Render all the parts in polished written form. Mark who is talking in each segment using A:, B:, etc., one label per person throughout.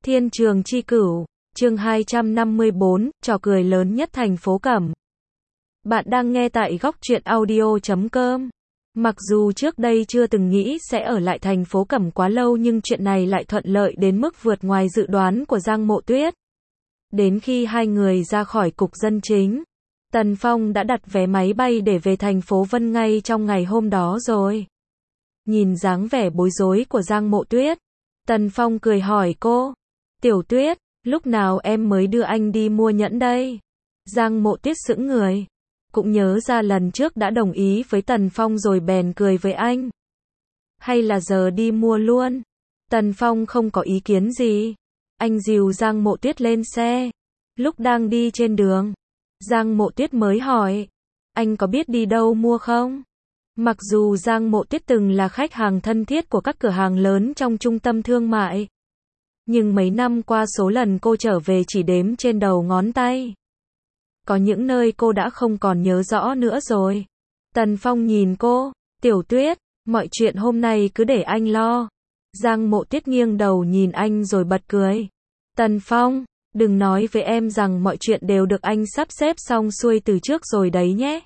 A: Thiên trường chi cửu, chương 254, trò cười lớn nhất thành phố Cẩm. Bạn đang nghe tại góc truyện audio.com. Mặc dù trước đây chưa từng nghĩ sẽ ở lại thành phố Cẩm quá lâu nhưng chuyện này lại thuận lợi đến mức vượt ngoài dự đoán của Giang Mộ Tuyết. Đến khi hai người ra khỏi cục dân chính, Tần Phong đã đặt vé máy bay để về thành phố Vân ngay trong ngày hôm đó rồi. Nhìn dáng vẻ bối rối của Giang Mộ Tuyết, Tần Phong cười hỏi cô, Tiểu Tuyết, lúc nào em mới đưa anh đi mua nhẫn đây? Giang Mộ Tuyết sững người, cũng nhớ ra lần trước đã đồng ý với Tần Phong rồi bèn cười với anh. Hay là giờ đi mua luôn? Tần Phong không có ý kiến gì. Anh dìu Giang Mộ Tuyết lên xe. Lúc đang đi trên đường, Giang Mộ Tuyết mới hỏi, anh có biết đi đâu mua không? Mặc dù Giang Mộ Tuyết từng là khách hàng thân thiết của các cửa hàng lớn trong trung tâm thương mại, nhưng mấy năm qua số lần cô trở về chỉ đếm trên đầu ngón tay. Có những nơi cô đã không còn nhớ rõ nữa rồi. Tần Phong nhìn cô, Tiểu Tuyết, mọi chuyện hôm nay cứ để anh lo. Giang Mộ Tuyết nghiêng đầu nhìn anh rồi bật cười. Tần Phong, đừng nói với em rằng mọi chuyện đều được anh sắp xếp xong xuôi từ trước rồi đấy nhé.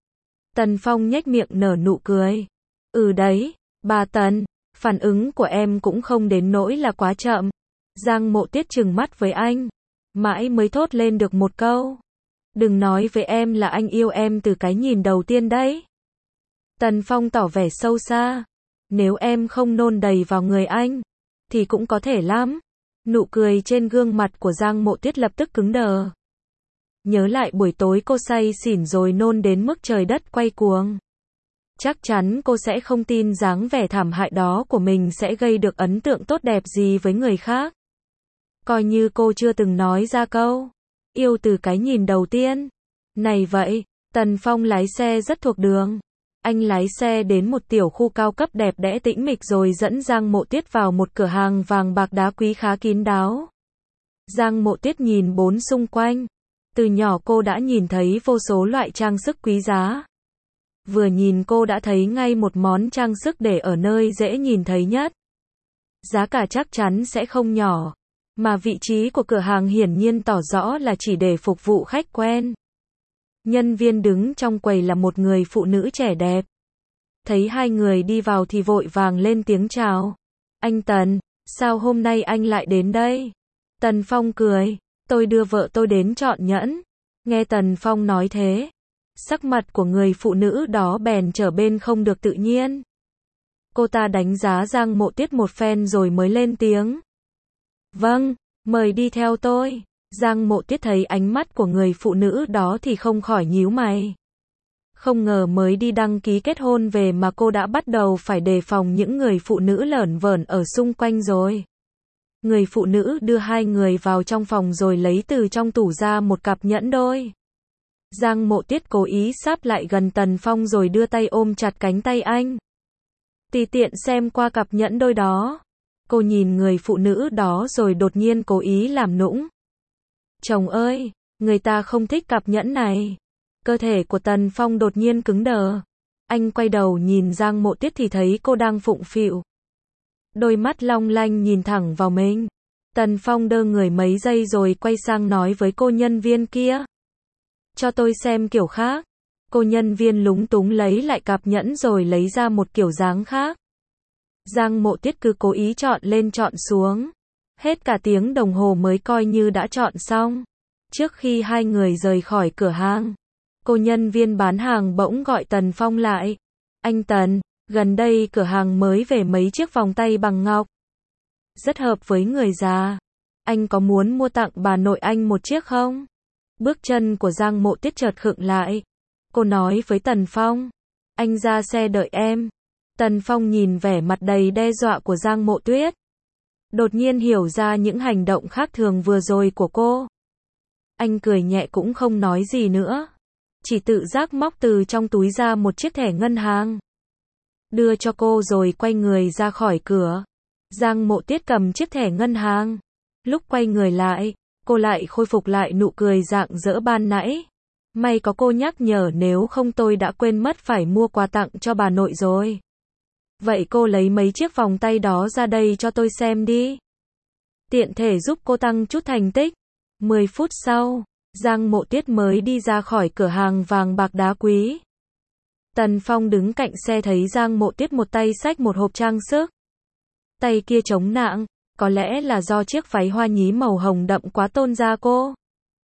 A: Tần Phong nhếch miệng nở nụ cười. Ừ đấy, bà Tần, phản ứng của em cũng không đến nỗi là quá chậm. Giang Mộ Tuyết trừng mắt với anh, mãi mới thốt lên được một câu. Đừng nói với em là anh yêu em từ cái nhìn đầu tiên đấy. Tần Phong tỏ vẻ sâu xa. Nếu em không nôn đầy vào người anh, thì cũng có thể lắm. Nụ cười trên gương mặt của Giang Mộ Tuyết lập tức cứng đờ. Nhớ lại buổi tối cô say xỉn rồi nôn đến mức trời đất quay cuồng. Chắc chắn cô sẽ không tin dáng vẻ thảm hại đó của mình sẽ gây được ấn tượng tốt đẹp gì với người khác. Coi như cô chưa từng nói ra câu yêu từ cái nhìn đầu tiên. Này vậy, Tần Phong lái xe rất thuộc đường. Anh lái xe đến một tiểu khu cao cấp đẹp đẽ tĩnh mịch rồi dẫn Giang Mộ Tuyết vào một cửa hàng vàng bạc đá quý khá kín đáo. Giang Mộ Tuyết nhìn bốn xung quanh. Từ nhỏ cô đã nhìn thấy vô số loại trang sức quý giá. Vừa nhìn cô đã thấy ngay một món trang sức để ở nơi dễ nhìn thấy nhất. Giá cả chắc chắn sẽ không nhỏ. Mà vị trí của cửa hàng hiển nhiên tỏ rõ là chỉ để phục vụ khách quen. Nhân viên đứng trong quầy là một người phụ nữ trẻ đẹp. Thấy hai người đi vào thì vội vàng lên tiếng chào. Anh Tần, sao hôm nay anh lại đến đây? Tần Phong cười, tôi đưa vợ tôi đến chọn nhẫn. Nghe Tần Phong nói thế, sắc mặt của người phụ nữ đó bèn trở bên không được tự nhiên. Cô ta đánh giá Giang Mộ Tuyết một phen rồi mới lên tiếng. Vâng, mời đi theo tôi. Giang Mộ Tuyết thấy ánh mắt của người phụ nữ đó thì không khỏi nhíu mày. Không ngờ mới đi đăng ký kết hôn về mà cô đã bắt đầu phải đề phòng những người phụ nữ lởn vởn ở xung quanh rồi. Người phụ nữ đưa hai người vào trong phòng rồi lấy từ trong tủ ra một cặp nhẫn đôi. Giang Mộ Tuyết cố ý sáp lại gần Tần Phong rồi đưa tay ôm chặt cánh tay anh. Tùy tiện xem qua cặp nhẫn đôi đó. Cô nhìn người phụ nữ đó rồi đột nhiên cố ý làm nũng. Chồng ơi, người ta không thích cặp nhẫn này. Cơ thể của Tần Phong đột nhiên cứng đờ. Anh quay đầu nhìn Giang Mộ Tuyết thì thấy cô đang phụng phịu. Đôi mắt long lanh nhìn thẳng vào mình. Tần Phong đơ người mấy giây rồi quay sang nói với cô nhân viên kia. Cho tôi xem kiểu khác. Cô nhân viên lúng túng lấy lại cặp nhẫn rồi lấy ra một kiểu dáng khác. Giang Mộ Tuyết cứ cố ý chọn lên chọn xuống. Hết cả tiếng đồng hồ mới coi như đã chọn xong. Trước khi hai người rời khỏi cửa hàng, cô nhân viên bán hàng bỗng gọi Tần Phong lại. Anh Tần, gần đây cửa hàng mới về mấy chiếc vòng tay bằng ngọc. Rất hợp với người già. Anh có muốn mua tặng bà nội anh một chiếc không? Bước chân của Giang Mộ Tuyết chợt khựng lại. Cô nói với Tần Phong. Anh ra xe đợi em. Tần Phong nhìn vẻ mặt đầy đe dọa của Giang Mộ Tuyết. Đột nhiên hiểu ra những hành động khác thường vừa rồi của cô. Anh cười nhẹ cũng không nói gì nữa. Chỉ tự giác móc từ trong túi ra một chiếc thẻ ngân hàng. Đưa cho cô rồi quay người ra khỏi cửa. Giang Mộ Tuyết cầm chiếc thẻ ngân hàng. Lúc quay người lại, cô lại khôi phục lại nụ cười rạng rỡ ban nãy. May có cô nhắc nhở nếu không tôi đã quên mất phải mua quà tặng cho bà nội rồi. Vậy cô lấy mấy chiếc vòng tay đó ra đây cho tôi xem đi. tiện thể giúp cô tăng chút thành tích. 10 phút sau, Giang Mộ Tiết mới đi ra khỏi cửa hàng vàng bạc đá quý. Tần Phong đứng cạnh xe thấy Giang Mộ Tiết một tay xách một hộp trang sức. Tay kia chống nặng, có lẽ là do chiếc váy hoa nhí màu hồng đậm quá tôn da cô.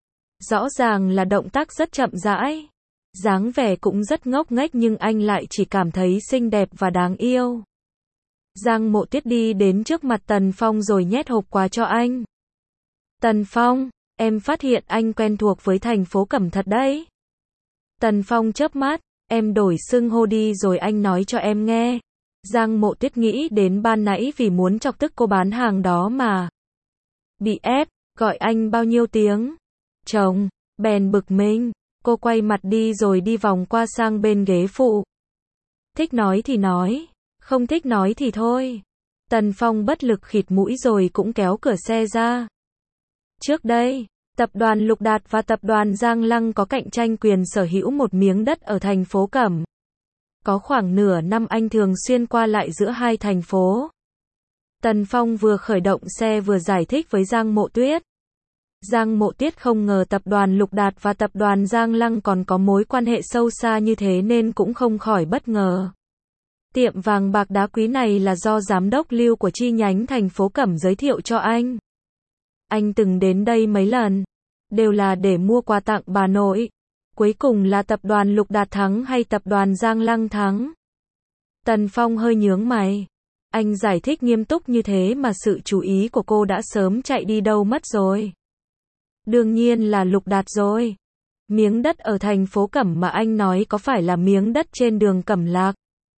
A: Rõ ràng là động tác rất chậm rãi. Dáng vẻ cũng rất ngốc nghếch nhưng anh lại chỉ cảm thấy xinh đẹp và đáng yêu. Giang Mộ Tiết đi đến trước mặt Tần Phong rồi nhét hộp quà cho anh. Tần Phong, em phát hiện anh quen thuộc với thành phố Cẩm thật đấy. Tần Phong chớp mắt, em đổi xưng hô đi rồi anh nói cho em nghe. Giang Mộ Tiết nghĩ đến ban nãy vì muốn chọc tức cô bán hàng đó mà bị ép, gọi anh bao nhiêu tiếng. Chồng, bèn bực mình. Cô quay mặt đi rồi đi vòng qua sang bên ghế phụ. Thích nói thì nói, không thích nói thì thôi. Tần Phong bất lực khịt mũi rồi cũng kéo cửa xe ra. Trước đây, tập đoàn Lục Đạt và tập đoàn Giang Lăng có cạnh tranh quyền sở hữu một miếng đất ở thành phố Cẩm. Có khoảng nửa năm anh thường xuyên qua lại giữa hai thành phố. Tần Phong vừa khởi động xe vừa giải thích với Giang Mộ Tuyết. Giang Mộ Tiết không ngờ tập đoàn Lục Đạt và tập đoàn Giang Lăng còn có mối quan hệ sâu xa như thế nên cũng không khỏi bất ngờ. Tiệm vàng bạc đá quý này là do giám đốc Lưu của chi nhánh thành phố Cẩm giới thiệu cho anh. Anh từng đến đây mấy lần, đều là để mua quà tặng bà nội. Cuối cùng là tập đoàn Lục Đạt thắng hay tập đoàn Giang Lăng thắng? Tần Phong hơi nhướng mày. Anh giải thích nghiêm túc như thế mà sự chú ý của cô đã sớm chạy đi đâu mất rồi. Đương nhiên là Lục Đạt rồi. Miếng đất ở thành phố Cẩm mà anh nói có phải là miếng đất trên đường Cẩm Lạc?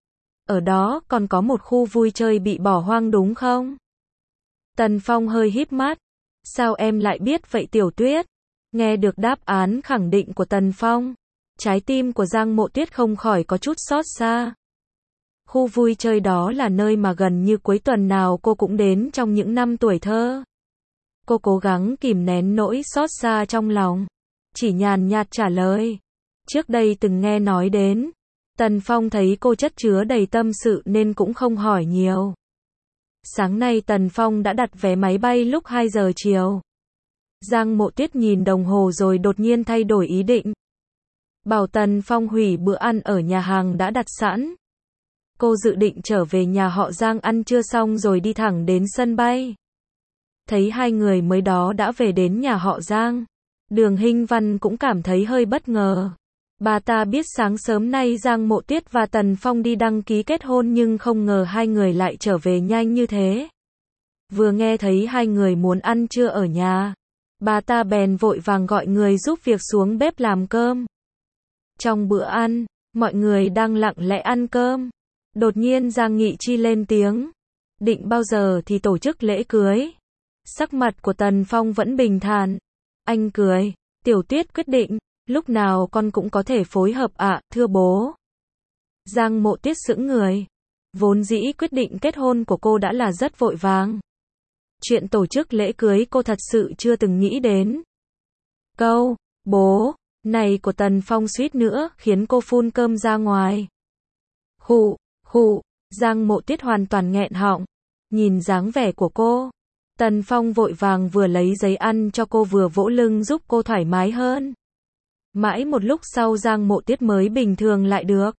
A: Ở đó còn có một khu vui chơi bị bỏ hoang đúng không? Tần Phong hơi híp mắt. Sao em lại biết vậy Tiểu Tuyết? Nghe được đáp án khẳng định của Tần Phong, trái tim của Giang Mộ Tuyết không khỏi có chút xót xa. Khu vui chơi đó là nơi mà gần như cuối tuần nào cô cũng đến trong những năm tuổi thơ. Cô cố gắng kìm nén nỗi xót xa trong lòng, chỉ nhàn nhạt trả lời. Trước đây từng nghe nói đến. Tần Phong thấy cô chất chứa đầy tâm sự nên cũng không hỏi nhiều. Sáng nay Tần Phong đã đặt vé máy bay lúc 2 giờ chiều. Giang Mộ Tuyết nhìn đồng hồ rồi đột nhiên thay đổi ý định. Bảo Tần Phong hủy bữa ăn ở nhà hàng đã đặt sẵn. Cô dự định trở về nhà họ Giang ăn trưa xong rồi đi thẳng đến sân bay. Thấy hai người mới đó đã về đến nhà họ Giang. Đường Hinh Văn cũng cảm thấy hơi bất ngờ. Bà ta biết sáng sớm nay Giang Mộ Tuyết và Tần Phong đi đăng ký kết hôn nhưng không ngờ hai người lại trở về nhanh như thế. Vừa nghe thấy hai người muốn ăn trưa ở nhà, bà ta bèn vội vàng gọi người giúp việc xuống bếp làm cơm. Trong bữa ăn, mọi người đang lặng lẽ ăn cơm. Đột nhiên Giang Nghị Chi lên tiếng. Định bao giờ thì tổ chức lễ cưới? Sắc mặt của Tần Phong vẫn bình thản. Anh cười. Tiểu Tuyết quyết định. Lúc nào con cũng có thể phối hợp ạ, thưa bố. Giang Mộ Tuyết sững người. Vốn dĩ quyết định kết hôn của cô đã là rất vội vàng. Chuyện tổ chức lễ cưới cô thật sự chưa từng nghĩ đến. Câu, bố, này của Tần Phong suýt nữa khiến cô phun cơm ra ngoài. Khụ, khụ, Giang Mộ Tuyết hoàn toàn nghẹn họng. Nhìn dáng vẻ của cô, Tần Phong vội vàng vừa lấy giấy ăn cho cô vừa vỗ lưng giúp cô thoải mái hơn. Mãi một lúc sau Giang Mộ Tuyết mới bình thường lại được.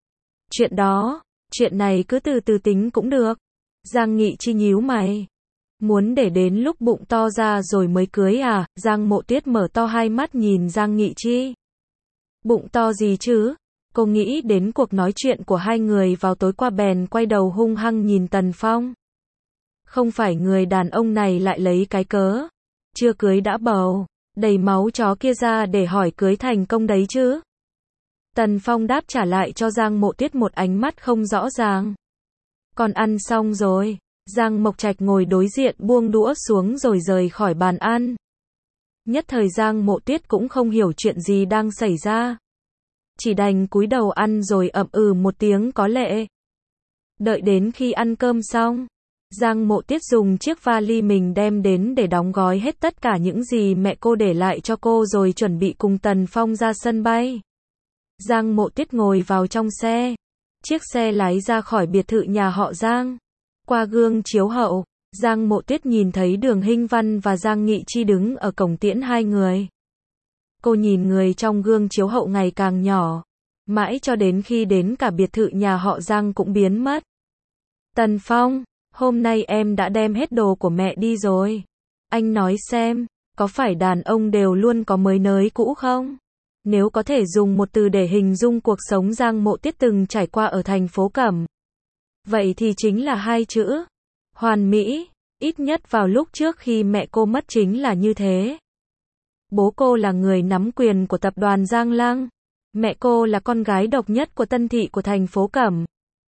A: Chuyện này cứ từ từ tính cũng được. Giang Nghị Chi nhíu mày. Muốn để đến lúc bụng to ra rồi mới cưới à? Giang Mộ Tuyết mở to hai mắt nhìn Giang Nghị Chi. Bụng to gì chứ? Cô nghĩ đến cuộc nói chuyện của hai người vào tối qua bèn quay đầu hung hăng nhìn Tần Phong. Không phải người đàn ông này lại lấy cái cớ chưa cưới đã bầu, đầy máu chó kia ra để hỏi cưới thành công đấy chứ? Tần Phong đáp trả lại cho Giang Mộ Tuyết một ánh mắt không rõ ràng. Còn ăn xong rồi. Giang Mộc Trạch ngồi đối diện buông đũa xuống rồi rời khỏi bàn ăn. Nhất thời Giang Mộ Tuyết cũng không hiểu chuyện gì đang xảy ra. Chỉ đành cúi đầu ăn rồi ậm ừ một tiếng có lệ. Đợi đến khi ăn cơm xong, Giang Mộ Tuyết dùng chiếc vali mình đem đến để đóng gói hết tất cả những gì mẹ cô để lại cho cô rồi chuẩn bị cùng Tần Phong ra sân bay. Giang Mộ Tuyết ngồi vào trong xe. Chiếc xe lái ra khỏi biệt thự nhà họ Giang. Qua gương chiếu hậu, Giang Mộ Tuyết nhìn thấy Đường Hinh Văn và Giang Nghị Chi đứng ở cổng tiễn hai người. Cô nhìn người trong gương chiếu hậu ngày càng nhỏ, mãi cho đến khi đến cả biệt thự nhà họ Giang cũng biến mất. Tần Phong, hôm nay em đã đem hết đồ của mẹ đi rồi. Anh nói xem, có phải đàn ông đều luôn có mới nới cũ không? Nếu có thể dùng một từ để hình dung cuộc sống Giang Mộ Tuyết từng trải qua ở thành phố Cẩm, vậy thì chính là hai chữ: hoàn mỹ. Ít nhất vào lúc trước khi mẹ cô mất chính là như thế. Bố cô là người nắm quyền của tập đoàn Giang Lăng. Mẹ cô là con gái độc nhất của Tân Thị của thành phố Cẩm.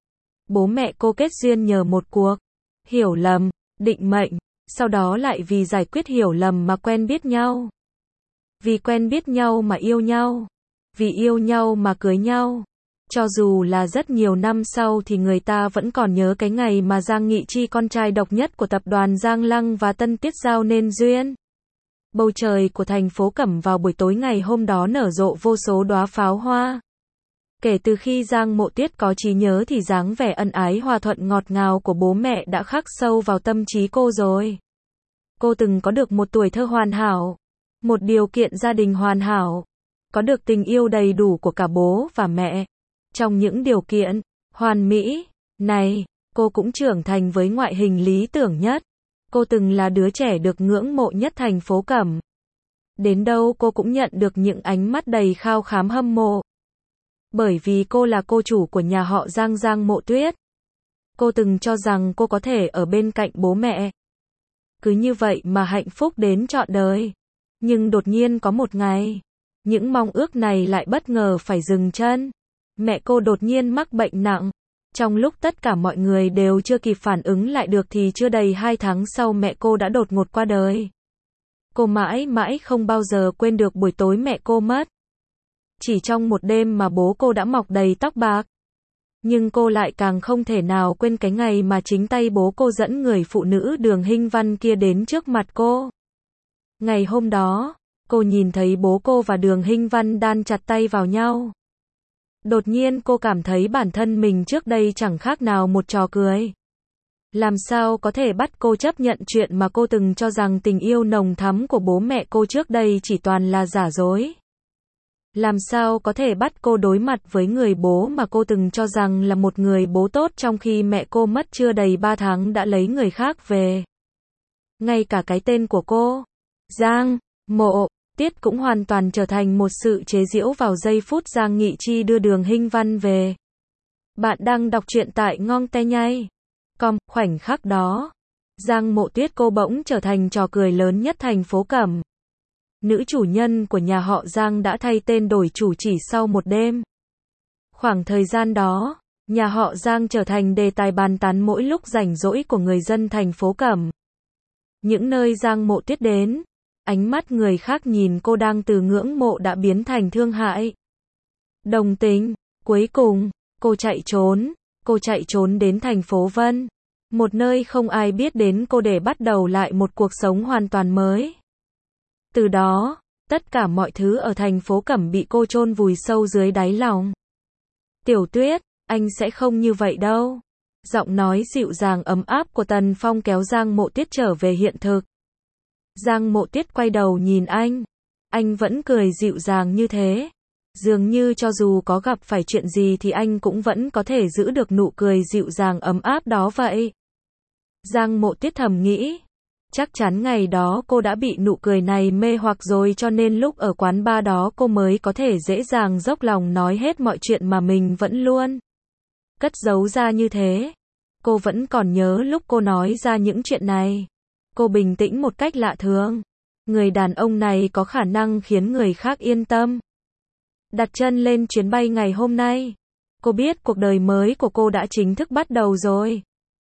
A: Bố mẹ cô kết duyên nhờ một cuộc hiểu lầm, định mệnh, sau đó lại vì giải quyết hiểu lầm mà quen biết nhau. Vì quen biết nhau mà yêu nhau. Vì yêu nhau mà cưới nhau. Cho dù là rất nhiều năm sau thì người ta vẫn còn nhớ cái ngày mà Giang Nghị Chi, con trai độc nhất của tập đoàn Giang Lăng và Tân Tiết Giao nên duyên. Bầu trời của thành phố Cẩm vào buổi tối ngày hôm đó nở rộ vô số đóa pháo hoa. Kể từ khi Giang Mộ Tuyết có trí nhớ thì dáng vẻ ân ái hòa thuận ngọt ngào của bố mẹ đã khắc sâu vào tâm trí cô rồi. Cô từng có được một tuổi thơ hoàn hảo, một điều kiện gia đình hoàn hảo, có được tình yêu đầy đủ của cả bố và mẹ. Trong những điều kiện hoàn mỹ này, cô cũng trưởng thành với ngoại hình lý tưởng nhất. Cô từng là đứa trẻ được ngưỡng mộ nhất thành phố Cẩm. Đến đâu cô cũng nhận được những ánh mắt đầy khao khát hâm mộ. Bởi vì cô là cô chủ của nhà họ Giang, Giang Mộ Tuyết. Cô từng cho rằng cô có thể ở bên cạnh bố mẹ. Cứ như vậy mà hạnh phúc đến trọn đời. Nhưng đột nhiên có một ngày, những mong ước này lại bất ngờ phải dừng chân. Mẹ cô đột nhiên mắc bệnh nặng. Trong lúc tất cả mọi người đều chưa kịp phản ứng lại được thì chưa đầy 2 tháng sau mẹ cô đã đột ngột qua đời. Cô mãi mãi không bao giờ quên được buổi tối mẹ cô mất. Chỉ trong một đêm mà bố cô đã mọc đầy tóc bạc. Nhưng cô lại càng không thể nào quên cái ngày mà chính tay bố cô dẫn người phụ nữ Đường Hinh Văn kia đến trước mặt cô. Ngày hôm đó, cô nhìn thấy bố cô và Đường Hinh Văn đan chặt tay vào nhau. Đột nhiên cô cảm thấy bản thân mình trước đây chẳng khác nào một trò cười. Làm sao có thể bắt cô chấp nhận chuyện mà cô từng cho rằng tình yêu nồng thắm của bố mẹ cô trước đây chỉ toàn là giả dối? Làm sao có thể bắt cô đối mặt với người bố mà cô từng cho rằng là một người bố tốt trong khi mẹ cô mất chưa đầy 3 tháng đã lấy người khác về? Ngay cả cái tên của cô, Giang Mộ Tuyết, cũng hoàn toàn trở thành một sự chế giễu vào giây phút Giang Nghị Chi đưa Đường Hinh Văn về. Bạn đang đọc truyện tại ngongnay.com. Khoảnh khắc đó, Giang Mộ Tuyết cô bỗng trở thành trò cười lớn nhất thành phố Cẩm. Nữ chủ nhân của nhà họ Giang đã thay tên đổi chủ chỉ sau một đêm. Khoảng thời gian đó, nhà họ Giang trở thành đề tài bàn tán mỗi lúc rảnh rỗi của người dân thành phố Cẩm. Những nơi Giang Mộ Tuyết đến, ánh mắt người khác nhìn cô đang từ ngưỡng mộ đã biến thành thương hại, đồng tình. Cuối cùng, cô chạy trốn đến thành phố Vân, một nơi không ai biết đến cô để bắt đầu lại một cuộc sống hoàn toàn mới. Từ đó, tất cả mọi thứ ở thành phố Cẩm bị cô chôn vùi sâu dưới đáy lòng. Tiểu Tuyết, anh sẽ không như vậy đâu. Giọng nói dịu dàng ấm áp của Tần Phong kéo Giang Mộ Tuyết trở về hiện thực. Giang Mộ Tuyết quay đầu nhìn anh vẫn cười dịu dàng như thế. Dường như cho dù có gặp phải chuyện gì thì anh cũng vẫn có thể giữ được nụ cười dịu dàng ấm áp đó vậy. Giang Mộ Tuyết thầm nghĩ. Chắc chắn ngày đó cô đã bị nụ cười này mê hoặc rồi cho nên lúc ở quán bar đó cô mới có thể dễ dàng dốc lòng nói hết mọi chuyện mà mình vẫn luôn cất giấu ra như thế. Cô vẫn còn nhớ lúc cô nói ra những chuyện này. Cô bình tĩnh một cách lạ thường. Người đàn ông này có khả năng khiến người khác yên tâm. Đặt chân lên chuyến bay ngày hôm nay, cô biết cuộc đời mới của cô đã chính thức bắt đầu rồi.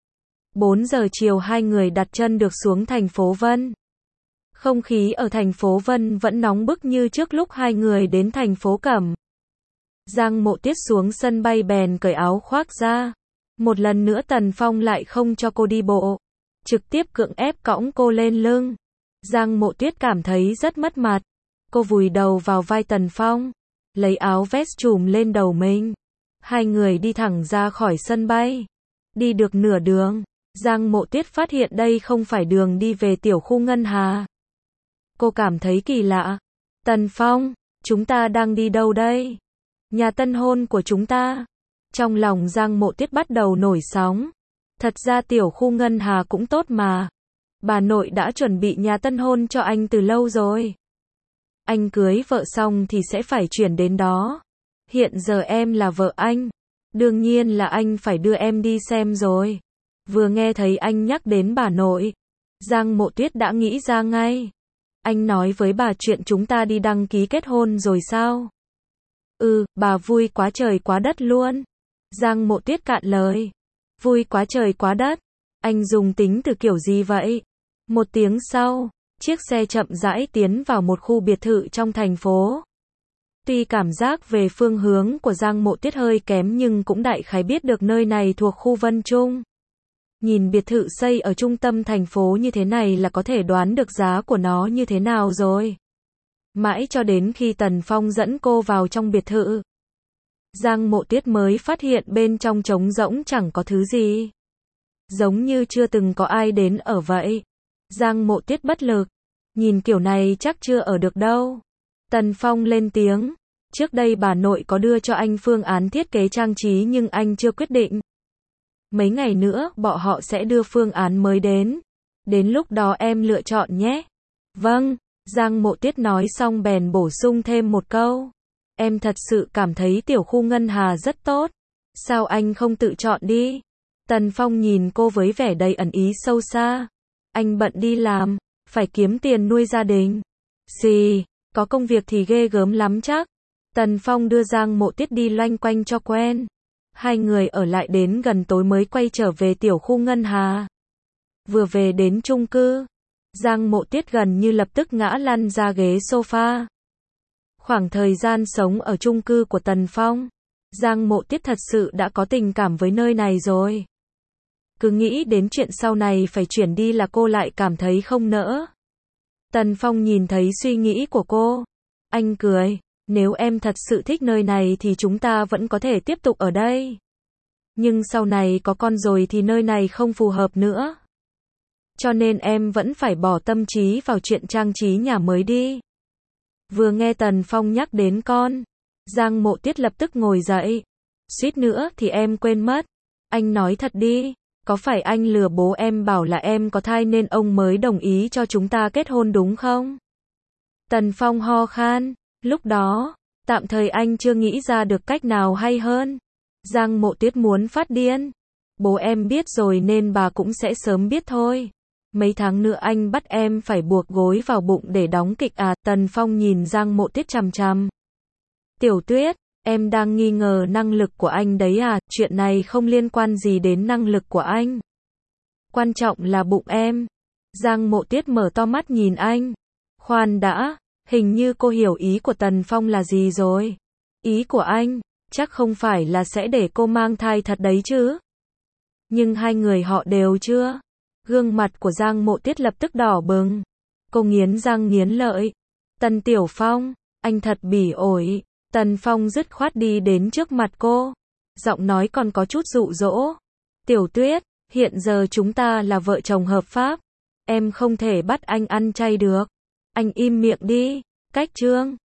A: 4 giờ chiều hai người đặt chân được xuống thành phố Vân. Không khí ở thành phố Vân vẫn nóng bức như trước lúc hai người đến thành phố Cẩm. Giang Mộ Tuyết xuống sân bay bèn cởi áo khoác ra. Một lần nữa Tần Phong lại không cho cô đi bộ, trực tiếp cưỡng ép cõng cô lên lưng. Giang Mộ Tuyết cảm thấy rất mất mặt. Cô vùi đầu vào vai Tần Phong, lấy áo vest trùm lên đầu mình. Hai người đi thẳng ra khỏi sân bay. Đi được nửa đường, Giang Mộ Tuyết phát hiện đây không phải đường đi về tiểu khu Ngân Hà. Cô cảm thấy kỳ lạ. Tần Phong, chúng ta đang đi đâu đây? Nhà tân hôn của chúng ta. Trong lòng Giang Mộ Tuyết bắt đầu nổi sóng. Thật ra tiểu khu Ngân Hà cũng tốt mà. Bà nội đã chuẩn bị nhà tân hôn cho anh từ lâu rồi. Anh cưới vợ xong thì sẽ phải chuyển đến đó. Hiện giờ em là vợ anh. Đương nhiên là anh phải đưa em đi xem rồi. Vừa nghe thấy anh nhắc đến bà nội, Giang Mộ Tuyết đã nghĩ ra ngay. Anh nói với bà chuyện chúng ta đi đăng ký kết hôn rồi sao? Bà vui quá trời quá đất luôn. Giang Mộ Tuyết cạn lời. Vui quá trời quá đất. Anh dùng tính từ kiểu gì vậy? Một tiếng sau, chiếc xe chậm rãi tiến vào một khu biệt thự trong thành phố. Tuy cảm giác về phương hướng của Giang Mộ Tuyết hơi kém nhưng cũng đại khái biết được nơi này thuộc khu Vân Trung. Nhìn biệt thự xây ở trung tâm thành phố như thế này là có thể đoán được giá của nó như thế nào rồi. Mãi cho đến khi Tần Phong dẫn cô vào trong biệt thự, Giang Mộ Tuyết mới phát hiện bên trong trống rỗng chẳng có thứ gì. Giống như chưa từng có ai đến ở vậy. Giang Mộ Tuyết bất lực. Nhìn kiểu này chắc chưa ở được đâu. Tần Phong lên tiếng. Trước đây bà nội có đưa cho anh phương án thiết kế trang trí nhưng anh chưa quyết định. Mấy ngày nữa bọn họ sẽ đưa phương án mới đến. Đến lúc đó em lựa chọn nhé. Vâng, Giang Mộ Tuyết nói xong bèn bổ sung thêm một câu. Em thật sự cảm thấy tiểu khu Ngân Hà rất tốt. Sao anh không tự chọn đi? Tần Phong nhìn cô với vẻ đầy ẩn ý sâu xa. Anh bận đi làm, phải kiếm tiền nuôi gia đình. Xì, có công việc thì ghê gớm lắm chắc. Tần Phong đưa Giang Mộ Tuyết đi loanh quanh cho quen. Hai người ở lại đến gần tối mới quay trở về tiểu khu Ngân Hà. Vừa về đến chung cư, Giang Mộ Tuyết gần như lập tức ngã lăn ra ghế sofa. Khoảng thời gian sống ở chung cư của Tần Phong, Giang Mộ Tuyết thật sự đã có tình cảm với nơi này rồi. Cứ nghĩ đến chuyện sau này phải chuyển đi là cô lại cảm thấy không nỡ. Tần Phong nhìn thấy suy nghĩ của cô. Anh cười. Nếu em thật sự thích nơi này thì chúng ta vẫn có thể tiếp tục ở đây. Nhưng sau này có con rồi thì nơi này không phù hợp nữa. Cho nên em vẫn phải bỏ tâm trí vào chuyện trang trí nhà mới đi. Vừa nghe Tần Phong nhắc đến con, Giang Mộ Tuyết lập tức ngồi dậy. Suýt nữa thì em quên mất. Anh nói thật đi, có phải anh lừa bố em bảo là em có thai nên ông mới đồng ý cho chúng ta kết hôn đúng không? Tần Phong ho khan. Lúc đó, tạm thời anh chưa nghĩ ra được cách nào hay hơn. Giang Mộ Tuyết muốn phát điên. Bố em biết rồi nên bà cũng sẽ sớm biết thôi. Mấy tháng nữa anh bắt em phải buộc gối vào bụng để đóng kịch à? Tần Phong nhìn Giang Mộ Tuyết chằm chằm. Tiểu Tuyết, em đang nghi ngờ năng lực của anh đấy à? Chuyện này không liên quan gì đến năng lực của anh. Quan trọng là bụng em. Giang Mộ Tuyết mở to mắt nhìn anh. Khoan đã. Hình như cô hiểu ý của Tần Phong là gì rồi. Ý của anh, chắc không phải là sẽ để cô mang thai thật đấy chứ. Nhưng hai người họ đều chưa. Gương mặt của Giang Mộ Tuyết lập tức đỏ bừng. Cô nghiến răng nghiến lợi. Tần Tiểu Phong, anh thật bỉ ổi. Tần Phong dứt khoát đi đến trước mặt cô. Giọng nói còn có chút dụ dỗ. Tiểu Tuyết, hiện giờ chúng ta là vợ chồng hợp pháp. Em không thể bắt anh ăn chay được. Anh im miệng đi. Cách chương